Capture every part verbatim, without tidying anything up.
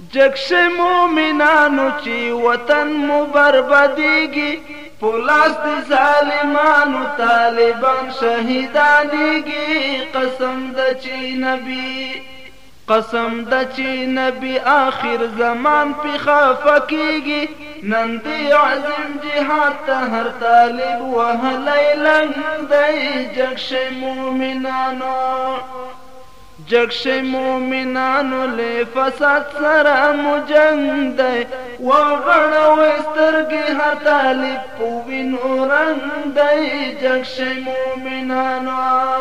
جکش مومنانو چی وطن مو بربادیگی پولاس دی ظالمانو طالبان شهیدانیگی قسم دا چی نبی قسم دا چی نبی آخر زمان پی خافکیگی نندی عظیم جہاد تا ہر طالب وحلی لنگ دی جکش مومنانو جکش مومنانو لے فساد سرا مجنگ دے وغڑو استرگی ہر طالب پوینو رنگ دے جکش مومنانو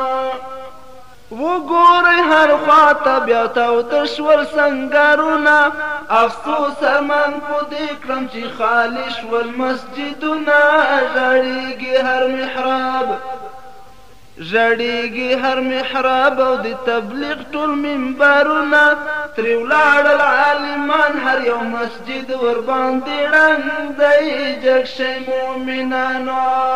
وہ گورے ہر خواتا بیاوتاو دشور سنگارونا افسوس من پو دیکرم چی خالش والمسجدونا جاڑیگی ہر محراب جاڑیگی ہر محراب او دی تبلیغ ټول منبرونه تری ولاړ العالمان هر یو مسجد ور باندې ړنګ دی جکشی مومنانو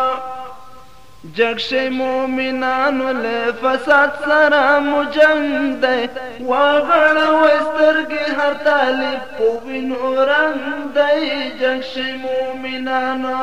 جکشی مومنانو له فساد سره مجنګ دی واغړو سترګې هر طالب په وینو رنګ دی جکشی مومنانو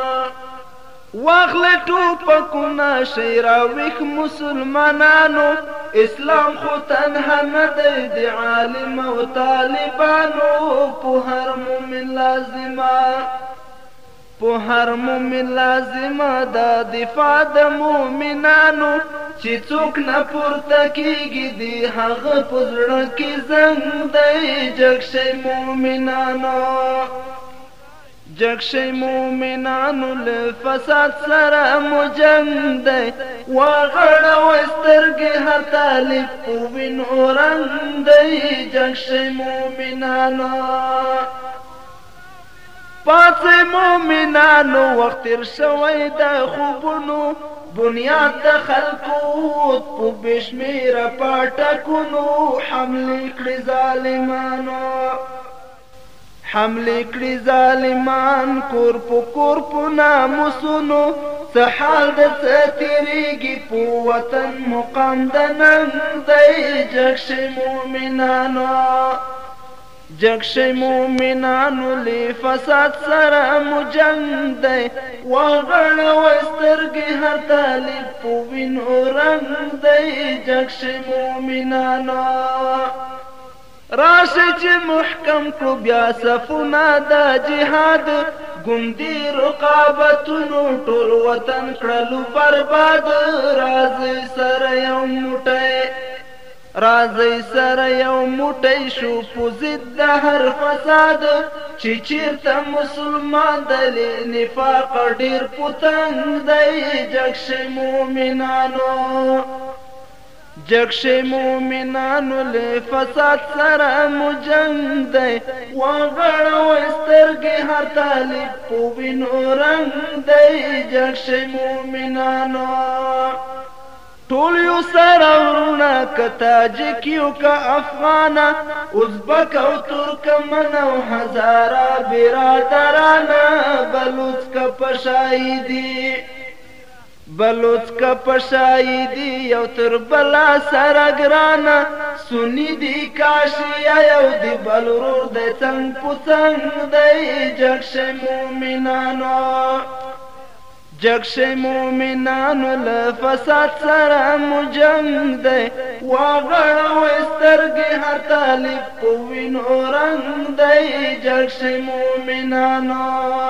واخل ټوپکونه شی راویښ مسلمانانو اسلام خو تنها نه دی د عالم او طالبانو په هر مومن لازمه په هر مومن لازمه دا دفاع د مومنانو چې څوک نه پورته کیږي د هغه په زړه کې زنګ دی جکشی مومنانو جکشی مومنانو له فساد سره مجنګ دی واغړو سترګې هر طالب په وینو رنګ دی جکشی مومنانو پاتې مومنانو وخت تیر شوی د خوبونو بنیاد د خلکو په بشمیره پاټکونو حملې کړي ظالمانو حملې کړي ظالمان کور په کور په ناموسونو څه حال د څه تېرېږي په وطن مقام د ننګ دی جکشی مومنانو جکشی مومنانو له فساد سره مجنګ دی واغړو سترګې هر طالب په وینو رنګ دی جکشی مومنانو راشه چې محکم کړو بیا صفونه د جهاد ګوندي رقابتونو ټول وطن کړلو برباد راځي سره یو موټی راځي سره یو موټی شو په ضد د هر فساد چې چیرته مسلمان د نفاق ډېر پتنګ دی جکشی مومنانو جکشی مومنانو له فساد سره مجنګ دی واغړو سترګې هر طالب په وینو رنګ دی جکشی مومنانو ټول یو سره ورونه که تاجک یو که افغانه ازبک او ترکمن او هزاره برادرانه بلوچ که پشایدي بلوچ کا پشایدی یو تر بلا سره ګرانه سنی دی کاشیا یو دی بلورور دی څنګ په څنګ دی جکشی مومنانو جکشی مومنانو له فساد سره مجنګ دی واغړو سترګې هر طالب په وینو رنګ دی جکشی مومنانو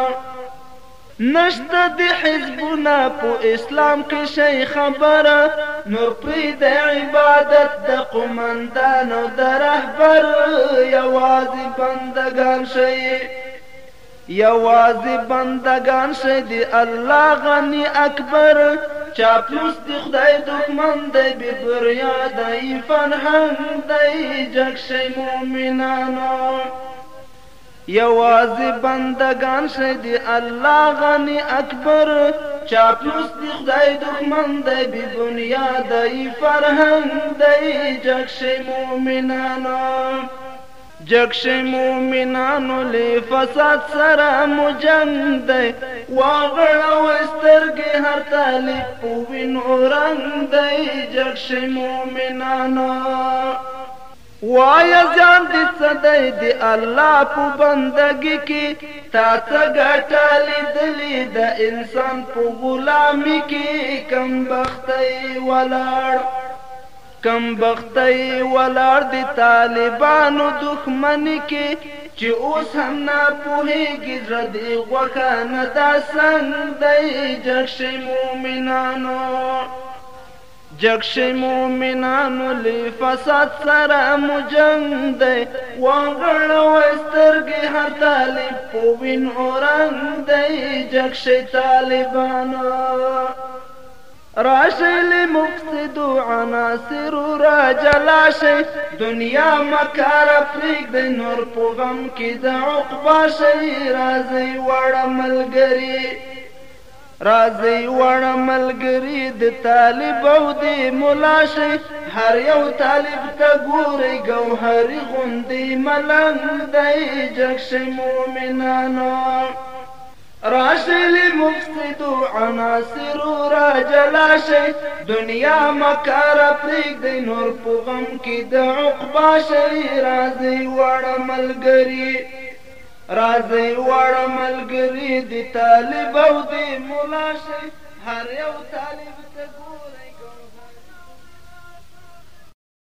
نشته د حزبونه په اسلام کې شي خبره نور پرې د عبادت د قومندانو د رهبر یوازې بندگان شي یوازې بندگان شي د الله غني اکبر چاپلوس د خدای دښمن دی بې بریاده فرهنګ دی جکشی مومنانو یوازې بندگان شي د الله غني اکبر چاپلوس د خدای دښمن دی بې بنیاده فرهنګ دی جکشی مومنانو جکشی مومنانو له فساد سره مجنګ دی واغړو سترګې هر طالب په وینو رنګ دی جکشی مومنانو وایا ځان دې څه دی د الله په بندګۍ کې تا څه ګټه لیدلې د انسان په غلامي کې کم بختی ولاړ کم بختی ولاړ د طالبانو دښمني کې چې اوس هم نه پوهېږي زړه دې غوښه نه دا څنګ دی جګ شئ مؤمنانو جګ شئ مؤمنانو له فساد سره مو جنګ دی وانغړوئ سترګې هر طالب په وینو رنګ دی جګ شئ طالبانو راشئ لمفسدو عناصرو را جلا شئ دنیا مکاره پرېږدئ نور په غم کې د عقبا شئ راځئ واړه ملګري راځئ واړه ملګري د طالب او د ملا شئ هر یو طالب ته ګورئ ګوهري غوندې ملنګ دی جګ شئ مؤمنانو راشئ لمفسدو عناصرو را جلا شئ دنیا مکاره پرېږدئ نور په غم کې د عقبا شئ راځئ واړه ملګري راځئ واړه ملګري د طالب او د ملا شئ هر یو طالب ته ګورئ